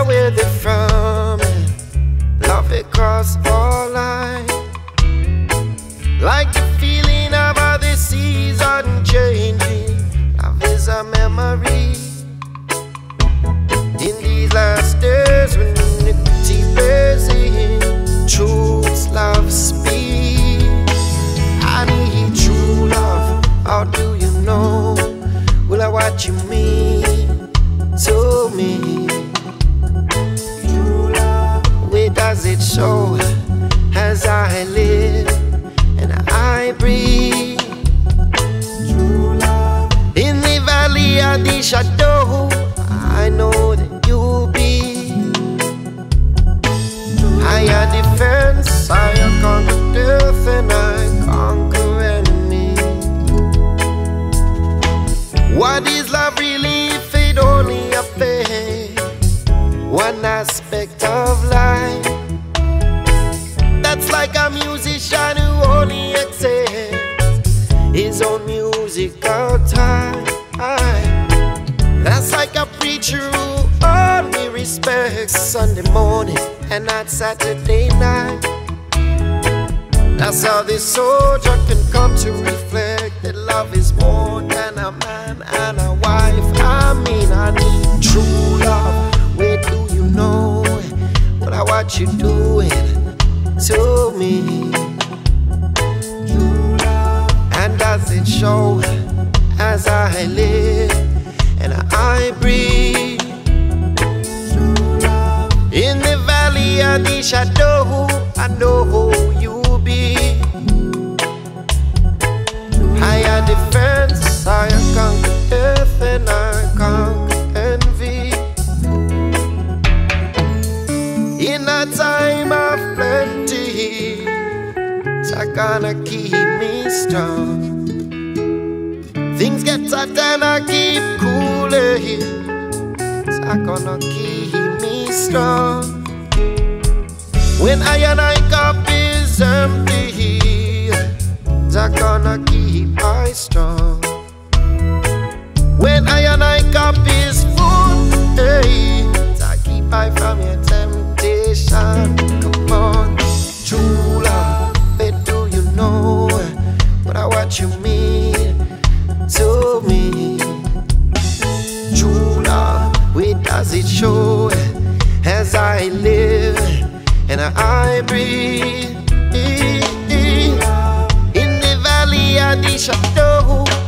where they're from. Love across all lines, like the feeling of how the seas are changing. Love is a memory. In these last days when iniquity plays in, truth's love speaks. I need true love. How do you know? Will I what you mean to me? True love. Where does it show? As I live and I breathe. True love. In the valley of the shadow, I know that you'll be higher defense, higher conquer death, and I conquer enemy. What is love really if it only affects one aspect of life? That's like a musician who only accepts his own musical time. That's like a preacher who only respects Sunday morning and not Saturday night. That's how this soldier can come to reflect that love is more than a man and a wife. I mean, I need true love. Where do you know what you're doing to me? True love. And does it show as I live and I breathe? True love. In the valley of the shadow, I know who you'll be. Higher defense, higher conquer death, and I conquer envy. In a time of plenty, it's gonna keep me strong. Things get hot and I keep cooling, it's gonna keep me strong. When I cup is empty, it's gonna keep I strong. When I cup is full, hey, it's keep I from your temptation. Come on, true love, where do you know what you mean to me? True love, where does it show as I live and I breathe? In the valley of the shadow,